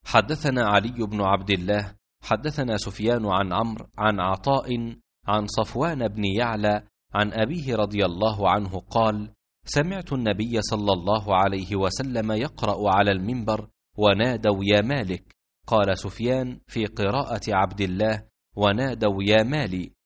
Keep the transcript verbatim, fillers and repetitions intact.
حدثنا علي بن عبد الله حدثنا سفيان عن عمرو عن عطاء عن صفوان بن يعلى عن أبيه رضي الله عنه قال: سمعت النبي صلى الله عليه وسلم يقرأ على المنبر: ونادوا يا مالك. قال سفيان في قراءة عبد الله: ونادوا يا مالي.